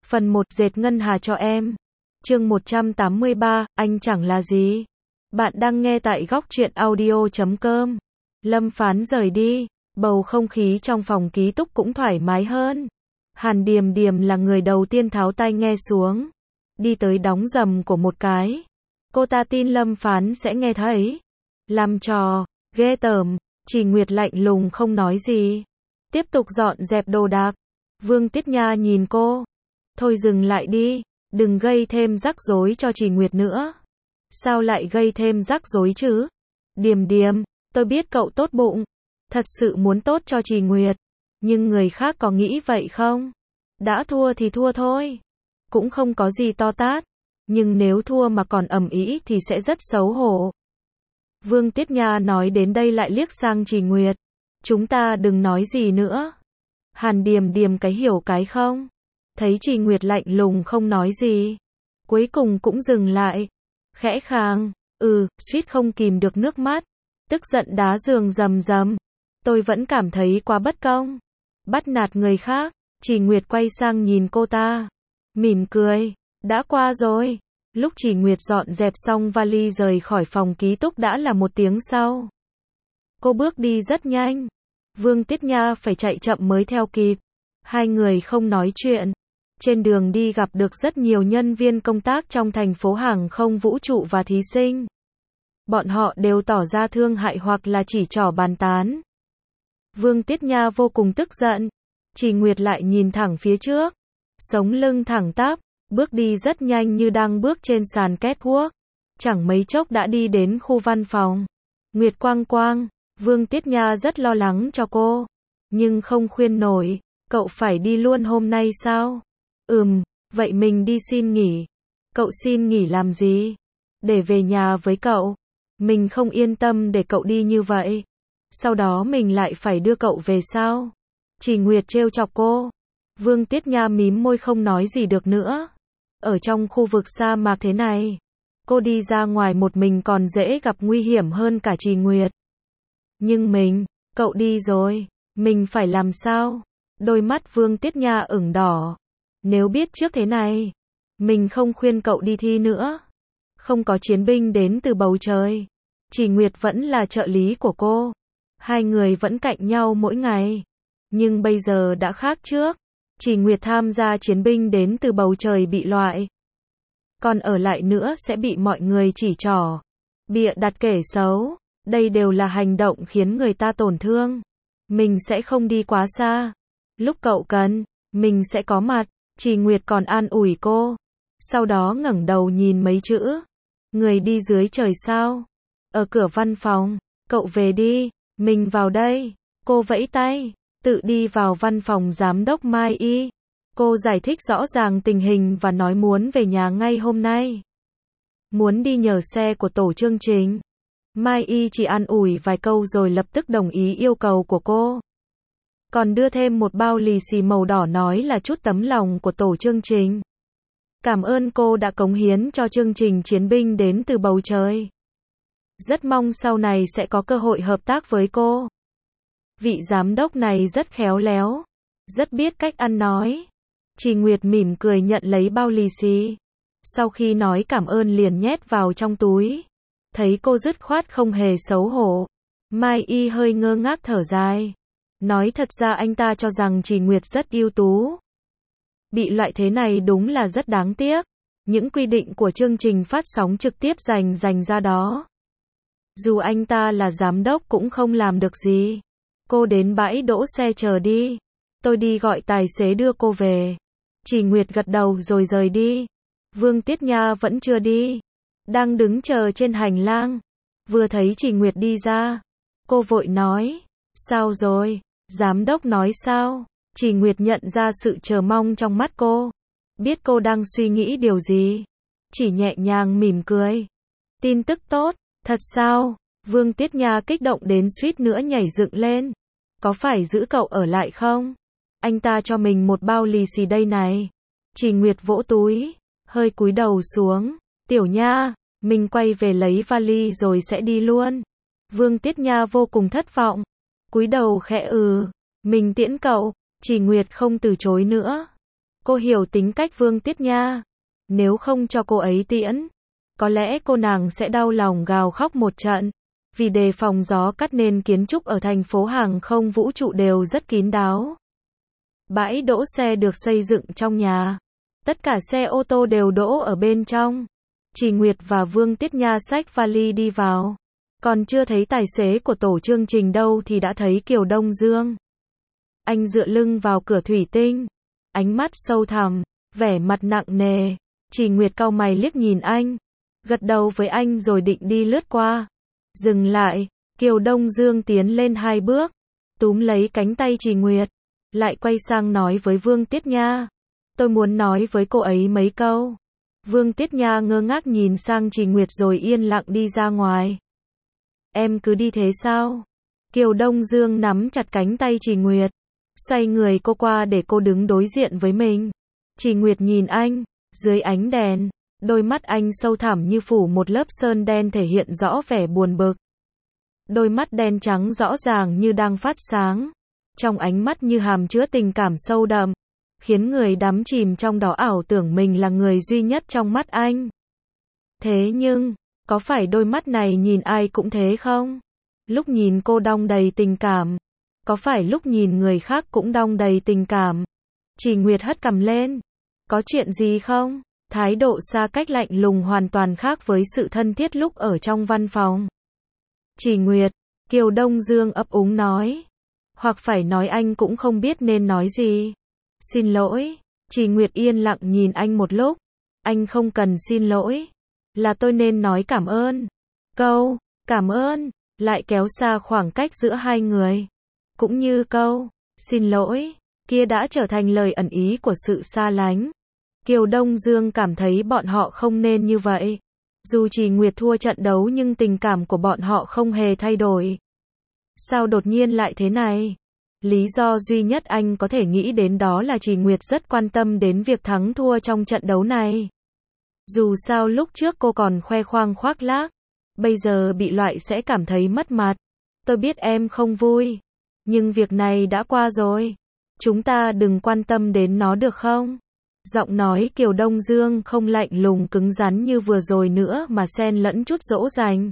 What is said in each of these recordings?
Phần 1 dệt ngân hà cho em. Chương 183, anh chẳng là gì. Bạn đang nghe tại góc truyện audio.com. Lâm Phán rời đi, bầu không khí trong phòng ký túc cũng thoải mái hơn. Hàn Điềm Điềm là người đầu tiên tháo tai nghe xuống, đi tới đóng rầm của một cái. Cô ta tin Lâm Phán sẽ nghe thấy. Làm trò, ghê tởm. Chỉ Nguyệt lạnh lùng không nói gì, tiếp tục dọn dẹp đồ đạc. Vương Tiết Nha nhìn cô. Thôi dừng lại đi, đừng gây thêm rắc rối cho Chỉ Nguyệt nữa. Sao lại gây thêm rắc rối chứ? Điềm Điềm, tôi biết cậu tốt bụng, thật sự muốn tốt cho Chỉ Nguyệt, nhưng người khác có nghĩ vậy không? Đã thua thì thua thôi, cũng không có gì to tát, nhưng nếu thua mà còn ầm ĩ thì sẽ rất xấu hổ. Vương Tiết Nha nói đến đây lại liếc sang Chỉ Nguyệt. Chúng ta đừng nói gì nữa. Hàn Điềm Điềm cái hiểu cái không? Thấy Chỉ Nguyệt lạnh lùng không nói gì, cuối cùng cũng dừng lại. Khẽ khàng, suýt không kìm được nước mắt, tức giận đá giường rầm rầm. Tôi vẫn cảm thấy quá bất công, bắt nạt người khác. Chỉ Nguyệt quay sang nhìn cô ta, mỉm cười. Đã qua rồi. Lúc Chỉ Nguyệt dọn dẹp xong vali rời khỏi phòng ký túc đã là 1 tiếng sau. Cô bước đi rất nhanh, Vương Tiết Nha phải chạy chậm mới theo kịp. Hai người không nói chuyện. Trên đường đi gặp được rất nhiều nhân viên công tác trong thành phố hàng không vũ trụ và thí sinh. Bọn họ đều tỏ ra thương hại hoặc là chỉ trỏ bàn tán. Vương Tiết Nha vô cùng tức giận. Chỉ Nguyệt lại nhìn thẳng phía trước, sống lưng thẳng tắp, bước đi rất nhanh như đang bước trên sàn catwalk. Chẳng mấy chốc đã đi đến khu văn phòng. Nguyệt Quang Quang, Vương Tiết Nha rất lo lắng cho cô, nhưng không khuyên nổi. Cậu phải đi luôn hôm nay sao? Vậy mình đi xin nghỉ. Cậu xin nghỉ làm gì? Để về nhà với cậu. Mình không yên tâm để cậu đi như vậy. Sau đó mình lại phải đưa cậu về sao? Chỉ Nguyệt trêu chọc cô. Vương Tiết Nha mím môi không nói gì được nữa. Ở trong khu vực sa mạc thế này, cô đi ra ngoài một mình còn dễ gặp nguy hiểm hơn cả Chỉ Nguyệt. Nhưng cậu đi rồi, mình phải làm sao? Đôi mắt Vương Tiết Nha ửng đỏ. Nếu biết trước thế này, mình không khuyên cậu đi thi nữa. Không có chiến binh đến từ bầu trời. Chỉ Nguyệt vẫn là trợ lý của cô. Hai người vẫn cạnh nhau mỗi ngày. Nhưng bây giờ đã khác trước. Chỉ Nguyệt tham gia chiến binh đến từ bầu trời bị loại. Còn ở lại nữa sẽ bị mọi người chỉ trỏ, bịa đặt kể xấu. Đây đều là hành động khiến người ta tổn thương. Mình sẽ không đi quá xa. Lúc cậu cần, mình sẽ có mặt. Chỉ Nguyệt còn an ủi cô. Sau đó ngẩng đầu nhìn mấy chữ. Người đi dưới trời sao? Ở cửa văn phòng. Cậu về đi, mình vào đây. Cô vẫy tay, tự đi vào văn phòng giám đốc Mai Y. Cô giải thích rõ ràng tình hình và nói muốn về nhà ngay hôm nay. Muốn đi nhờ xe của tổ chương trình. Mai Y chỉ an ủi vài câu rồi lập tức đồng ý yêu cầu của cô. Còn đưa thêm một bao lì xì màu đỏ nói là chút tấm lòng của tổ chương trình. Cảm ơn cô đã cống hiến cho chương trình chiến binh đến từ bầu trời. Rất mong sau này sẽ có cơ hội hợp tác với cô. Vị giám đốc này rất khéo léo, rất biết cách ăn nói. Chỉ Nguyệt mỉm cười nhận lấy bao lì xì. Sau khi nói cảm ơn liền nhét vào trong túi. Thấy cô dứt khoát không hề xấu hổ, Mai Y hơi ngơ ngác thở dài. Nói thật ra anh ta cho rằng Chỉ Nguyệt rất ưu tú. Bị loại thế này đúng là rất đáng tiếc. Những quy định của chương trình phát sóng trực tiếp dành ra đó. Dù anh ta là giám đốc cũng không làm được gì. Cô đến bãi đỗ xe chờ đi. Tôi đi gọi tài xế đưa cô về. Chỉ Nguyệt gật đầu rồi rời đi. Vương Tiết Nha vẫn chưa đi. Đang đứng chờ trên hành lang. Vừa thấy Chỉ Nguyệt đi ra, cô vội nói. Sao rồi? Giám đốc nói sao? Chỉ Nguyệt nhận ra sự chờ mong trong mắt cô. Biết cô đang suy nghĩ điều gì. Chỉ nhẹ nhàng mỉm cười. Tin tức tốt, thật sao? Vương Tiết Nha kích động đến suýt nữa nhảy dựng lên. Có phải giữ cậu ở lại không? Anh ta cho mình một bao lì xì đây này. Chỉ Nguyệt vỗ túi, hơi cúi đầu xuống. Tiểu Nha, mình quay về lấy vali rồi sẽ đi luôn. Vương Tiết Nha vô cùng thất vọng. Cúi đầu khẽ mình tiễn cậu. Chỉ Nguyệt không từ chối nữa. Cô hiểu tính cách Vương Tiết Nha. Nếu không cho cô ấy tiễn, có lẽ cô nàng sẽ đau lòng gào khóc một trận. Vì đề phòng gió cắt nên kiến trúc ở thành phố hàng không vũ trụ đều rất kín đáo. Bãi đỗ xe được xây dựng trong nhà. Tất cả xe ô tô đều đỗ ở bên trong. Chỉ Nguyệt và Vương Tiết Nha xách vali đi vào. Còn chưa thấy tài xế của tổ chương trình đâu thì đã thấy Kiều Đông Dương. Anh dựa lưng vào cửa thủy tinh. Ánh mắt sâu thẳm, vẻ mặt nặng nề. Chỉ Nguyệt cau mày liếc nhìn anh. Gật đầu với anh rồi định đi lướt qua. Dừng lại, Kiều Đông Dương tiến lên 2 bước. Túm lấy cánh tay Chỉ Nguyệt. Lại quay sang nói với Vương Tiết Nha. Tôi muốn nói với cô ấy mấy câu. Vương Tiết Nha ngơ ngác nhìn sang Chỉ Nguyệt rồi yên lặng đi ra ngoài. Em cứ đi thế sao? Kiều Đông Dương nắm chặt cánh tay Chỉ Nguyệt. Xoay người cô qua để cô đứng đối diện với mình. Chỉ Nguyệt nhìn anh, dưới ánh đèn. Đôi mắt anh sâu thẳm như phủ một lớp sơn đen thể hiện rõ vẻ buồn bực. Đôi mắt đen trắng rõ ràng như đang phát sáng. Trong ánh mắt như hàm chứa tình cảm sâu đậm. Khiến người đắm chìm trong đó ảo tưởng mình là người duy nhất trong mắt anh. Thế nhưng, có phải đôi mắt này nhìn ai cũng thế không? Lúc nhìn cô đong đầy tình cảm. Có phải lúc nhìn người khác cũng đong đầy tình cảm? Chỉ Nguyệt hất cằm lên. Có chuyện gì không? Thái độ xa cách lạnh lùng hoàn toàn khác với sự thân thiết lúc ở trong văn phòng. Chỉ Nguyệt, Kiều Đông Dương ấp úng nói. Hoặc phải nói anh cũng không biết nên nói gì. Xin lỗi. Chỉ Nguyệt yên lặng nhìn anh một lúc. Anh không cần xin lỗi. Là tôi nên nói cảm ơn. Câu, cảm ơn, lại kéo xa khoảng cách giữa hai người. Cũng như câu, xin lỗi, kia đã trở thành lời ẩn ý của sự xa lánh. Kiều Đông Dương cảm thấy bọn họ không nên như vậy. Dù Chỉ Nguyệt thua trận đấu nhưng tình cảm của bọn họ không hề thay đổi. Sao đột nhiên lại thế này? Lý do duy nhất anh có thể nghĩ đến đó là Chỉ Nguyệt rất quan tâm đến việc thắng thua trong trận đấu này. Dù sao lúc trước cô còn khoe khoang khoác lác, bây giờ bị loại sẽ cảm thấy mất mặt. Tôi biết em không vui, nhưng việc này đã qua rồi. Chúng ta đừng quan tâm đến nó được không? Giọng nói Kiều Đông Dương không lạnh lùng cứng rắn như vừa rồi nữa mà xen lẫn chút dỗ dành.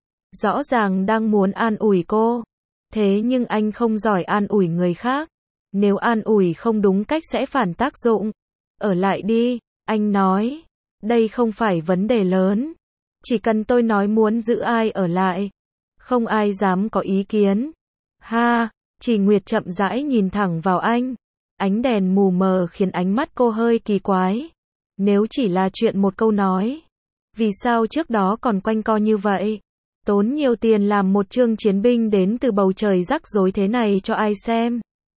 Rõ ràng đang muốn an ủi cô. Thế nhưng anh không giỏi an ủi người khác. Nếu an ủi không đúng cách sẽ phản tác dụng. Ở lại đi, anh nói. Đây không phải vấn đề lớn. Chỉ cần tôi nói muốn giữ ai ở lại. Không ai dám có ý kiến. Ha, Chỉ Nguyệt chậm rãi nhìn thẳng vào anh. Ánh đèn mù mờ khiến ánh mắt cô hơi kỳ quái. Nếu chỉ là chuyện một câu nói. Vì sao trước đó còn quanh co như vậy? Tốn nhiều tiền làm một chương chiến binh đến từ bầu trời rắc rối thế này cho ai xem?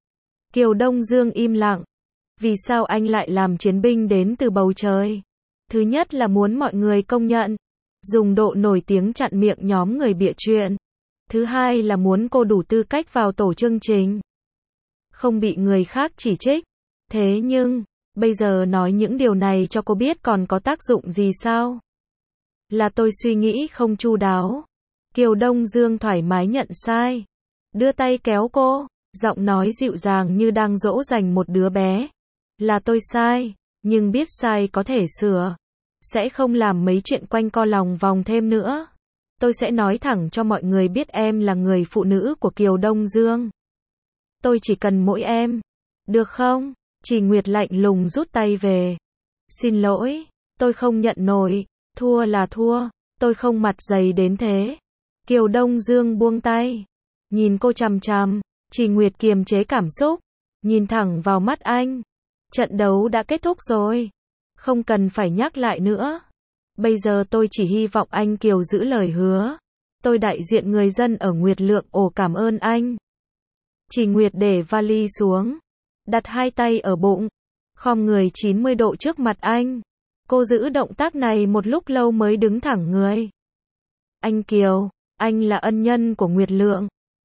Kiều Đông Dương im lặng. Vì sao anh lại làm chiến binh đến từ bầu trời? Thứ nhất là muốn mọi người công nhận. Dùng độ nổi tiếng chặn miệng nhóm người bịa chuyện. Thứ hai là muốn cô đủ tư cách vào tổ chương trình. Không bị người khác chỉ trích. Thế nhưng, bây giờ nói những điều này cho cô biết còn có tác dụng gì sao? Là tôi suy nghĩ không chu đáo. Kiều Đông Dương thoải mái nhận sai. Đưa tay kéo cô, giọng nói dịu dàng như đang dỗ dành một đứa bé. Là tôi sai, nhưng biết sai có thể sửa. Sẽ không làm mấy chuyện quanh co lòng vòng thêm nữa. Tôi sẽ nói thẳng cho mọi người biết em là người phụ nữ của Kiều Đông Dương. Tôi chỉ cần mỗi em. Được không? Chỉ Nguyệt lạnh lùng rút tay về. Xin lỗi, tôi không nhận nổi. Thua là thua, tôi không mặt dày đến thế. Kiều Đông Dương buông tay. Nhìn cô chằm chằm. Chỉ Nguyệt kiềm chế cảm xúc. Nhìn thẳng vào mắt anh. Trận đấu đã kết thúc rồi. Không cần phải nhắc lại nữa. Bây giờ tôi chỉ hy vọng anh Kiều giữ lời hứa. Tôi đại diện người dân ở Nguyệt Lượng ồ cảm ơn anh. Chỉ Nguyệt để vali xuống. Đặt hai tay ở bụng. Khom người 90 độ trước mặt anh. Cô giữ động tác này một lúc lâu mới đứng thẳng người. Anh Kiều, anh là ân nhân của Nguyệt Lượng.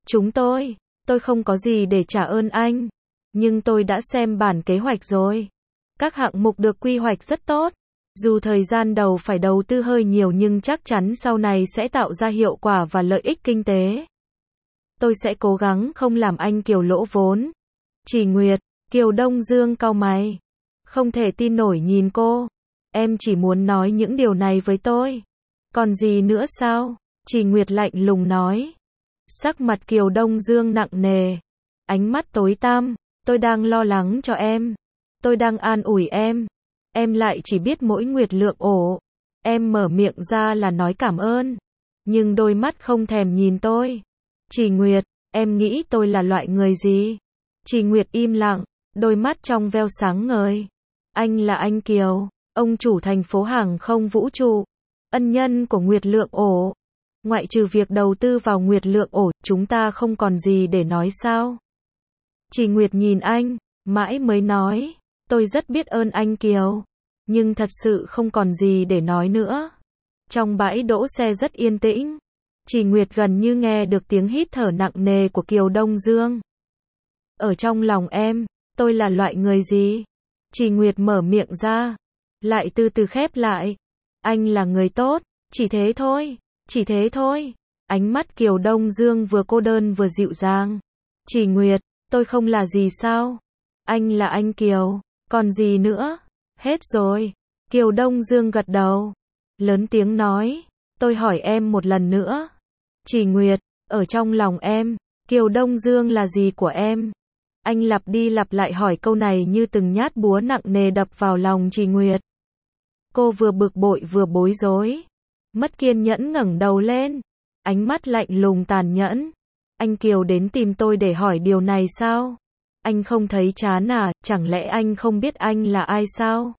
Tôi không có gì để trả ơn anh. Nhưng tôi đã xem bản kế hoạch rồi. Các hạng mục được quy hoạch rất tốt. Dù thời gian đầu phải đầu tư hơi nhiều nhưng chắc chắn sau này sẽ tạo ra hiệu quả và lợi ích kinh tế. Tôi sẽ cố gắng không làm anh Kiều lỗ vốn. Chỉ Nguyệt, Kiều Đông Dương cau mày. Không thể tin nổi nhìn cô. Em chỉ muốn nói những điều này với tôi. Còn gì nữa sao? Trì Nguyệt lạnh lùng nói. Sắc mặt Kiều Đông Dương nặng nề. Ánh mắt tối tăm. Tôi đang lo lắng cho em. Tôi đang an ủi em. Em lại chỉ biết mỗi Nguyệt Lượng ổ. Em mở miệng ra là nói cảm ơn. Nhưng đôi mắt không thèm nhìn tôi. Trì Nguyệt, em nghĩ tôi là loại người gì? Trì Nguyệt im lặng, đôi mắt trong veo sáng ngời. Anh là anh Kiều, ông chủ thành phố hàng không vũ trụ, ân nhân của Nguyệt Lượng ổ. Ngoại trừ việc đầu tư vào Nguyệt Lượng ổ, chúng ta không còn gì để nói sao? Trì Nguyệt nhìn anh, mãi mới nói, tôi rất biết ơn anh Kiều, nhưng thật sự không còn gì để nói nữa. Trong bãi đỗ xe rất yên tĩnh. Trì Nguyệt gần như nghe được tiếng hít thở nặng nề của Kiều Đông Dương. Ở trong lòng em, tôi là loại người gì? Trì Nguyệt mở miệng ra, lại từ từ khép lại. Anh là người tốt, chỉ thế thôi, chỉ thế thôi. Ánh mắt Kiều Đông Dương vừa cô đơn vừa dịu dàng. Trì Nguyệt, tôi không là gì sao? Anh là anh Kiều, còn gì nữa? Hết rồi. Kiều Đông Dương gật đầu, lớn tiếng nói, tôi hỏi em một lần nữa. Trì Nguyệt, ở trong lòng em, Kiều Đông Dương là gì của em? Anh lặp đi lặp lại hỏi câu này như từng nhát búa nặng nề đập vào lòng Trì Nguyệt. Cô vừa bực bội vừa bối rối. Mất kiên nhẫn ngẩng đầu lên. Ánh mắt lạnh lùng tàn nhẫn. Anh Kiều đến tìm tôi để hỏi điều này sao? Anh không thấy chán à, chẳng lẽ anh không biết anh là ai sao?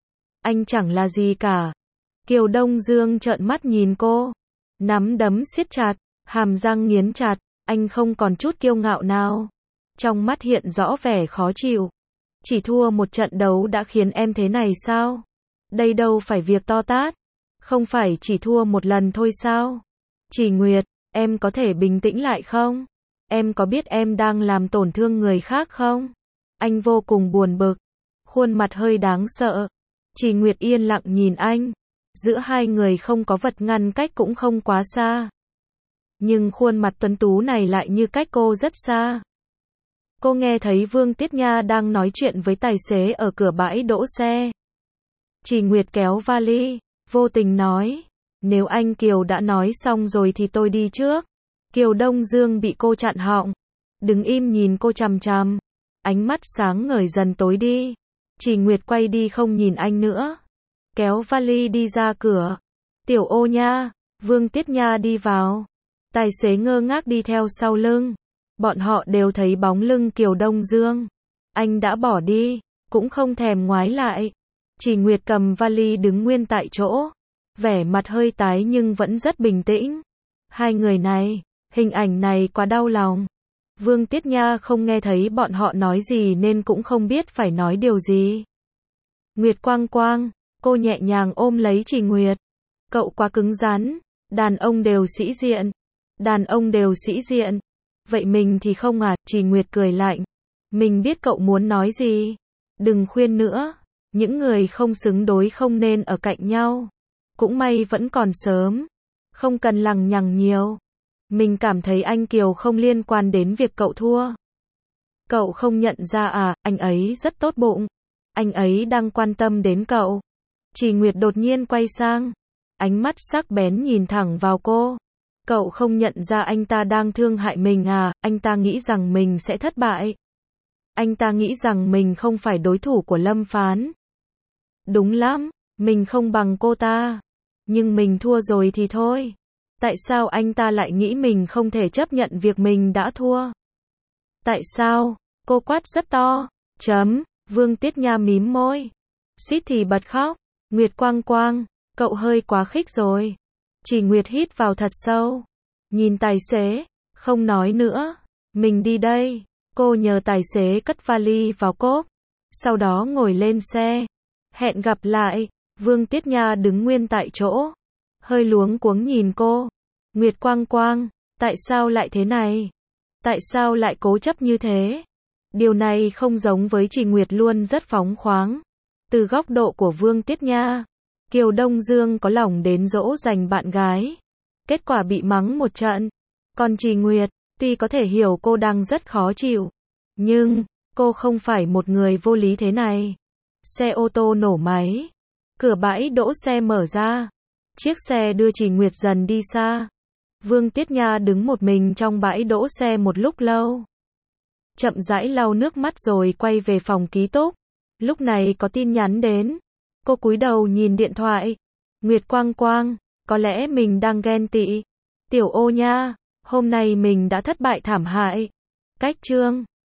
Anh chẳng là gì cả. Kiều Đông Dương trợn mắt nhìn cô. Nắm đấm siết chặt, hàm răng nghiến chặt, anh không còn chút kiêu ngạo nào. Trong mắt hiện rõ vẻ khó chịu. Chỉ thua một trận đấu đã khiến em thế này sao? Đây đâu phải việc to tát. Không phải chỉ thua một lần thôi sao? Trì Nguyệt, em có thể bình tĩnh lại không? Em có biết em đang làm tổn thương người khác không? Anh vô cùng buồn bực. Khuôn mặt hơi đáng sợ. Trì Nguyệt yên lặng nhìn anh. Giữa hai người không có vật ngăn cách cũng không quá xa. Nhưng khuôn mặt tuấn tú này lại như cách cô rất xa. Cô nghe thấy Vương Tiết Nha đang nói chuyện với tài xế ở cửa bãi đỗ xe. Trì Nguyệt kéo vali, vô tình nói, nếu anh Kiều đã nói xong rồi thì tôi đi trước. Kiều Đông Dương bị cô chặn họng, đứng im nhìn cô chằm chằm, ánh mắt sáng ngời dần tối đi. Trì Nguyệt quay đi không nhìn anh nữa, kéo vali đi ra cửa. Tiểu Ô nha, Vương Tiết Nha đi vào. Tài xế ngơ ngác đi theo sau lưng. Bọn họ đều thấy bóng lưng Kiều Đông Dương. Anh đã bỏ đi, cũng không thèm ngoái lại. Trì Nguyệt cầm vali đứng nguyên tại chỗ, vẻ mặt hơi tái nhưng vẫn rất bình tĩnh. Hai người này, hình ảnh này quá đau lòng. Vương Tiết Nha không nghe thấy bọn họ nói gì nên cũng không biết phải nói điều gì. Nguyệt Quang Quang, cô nhẹ nhàng ôm lấy Trì Nguyệt. Cậu quá cứng rắn, đàn ông đều sĩ diện. Đàn ông đều sĩ diện. Vậy mình thì không à? Trì Nguyệt cười lạnh. Mình biết cậu muốn nói gì. Đừng khuyên nữa. Những người không xứng đôi không nên ở cạnh nhau. Cũng may vẫn còn sớm. Không cần lằng nhằng nhiều. Mình cảm thấy anh Kiều không liên quan đến việc cậu thua. Cậu không nhận ra à, anh ấy rất tốt bụng. Anh ấy đang quan tâm đến cậu. Trì Nguyệt đột nhiên quay sang. Ánh mắt sắc bén nhìn thẳng vào cô. Cậu không nhận ra anh ta đang thương hại mình à, anh ta nghĩ rằng mình sẽ thất bại. Anh ta nghĩ rằng mình không phải đối thủ của Lâm Phán. Đúng lắm, mình không bằng cô ta. Nhưng mình thua rồi thì thôi. Tại sao anh ta lại nghĩ mình không thể chấp nhận việc mình đã thua? Tại sao? Cô quát rất to. Vương Tiết Nha mím môi. Suýt thì bật khóc. Nguyệt Quang Quang, cậu hơi quá khích rồi. Trì Nguyệt hít vào thật sâu. Nhìn tài xế, không nói nữa. Mình đi đây. Cô nhờ tài xế cất vali vào cốp. Sau đó ngồi lên xe. Hẹn gặp lại. Vương Tiết Nha đứng nguyên tại chỗ. Hơi luống cuống nhìn cô. Nguyệt Quang Quang, tại sao lại thế này? Tại sao lại cố chấp như thế? Điều này không giống với Trì Nguyệt luôn rất phóng khoáng. Từ góc độ của Vương Tiết Nha, Kiều Đông Dương có lòng đến dỗ dành bạn gái. Kết quả bị mắng một trận. Còn Trì Nguyệt, tuy có thể hiểu cô đang rất khó chịu. Nhưng, cô không phải một người vô lý thế này. Xe ô tô nổ máy. Cửa bãi đỗ xe mở ra. Chiếc xe đưa Chỉ Nguyệt dần đi xa. Vương Tiết Nha đứng một mình trong bãi đỗ xe một lúc lâu. Chậm rãi lau nước mắt rồi quay về phòng ký túc. Lúc này có tin nhắn đến. Cô cúi đầu nhìn điện thoại. Nguyệt Quang Quang, có lẽ mình đang ghen tị. Tiểu Ô nha, hôm nay mình đã thất bại thảm hại. Cách chương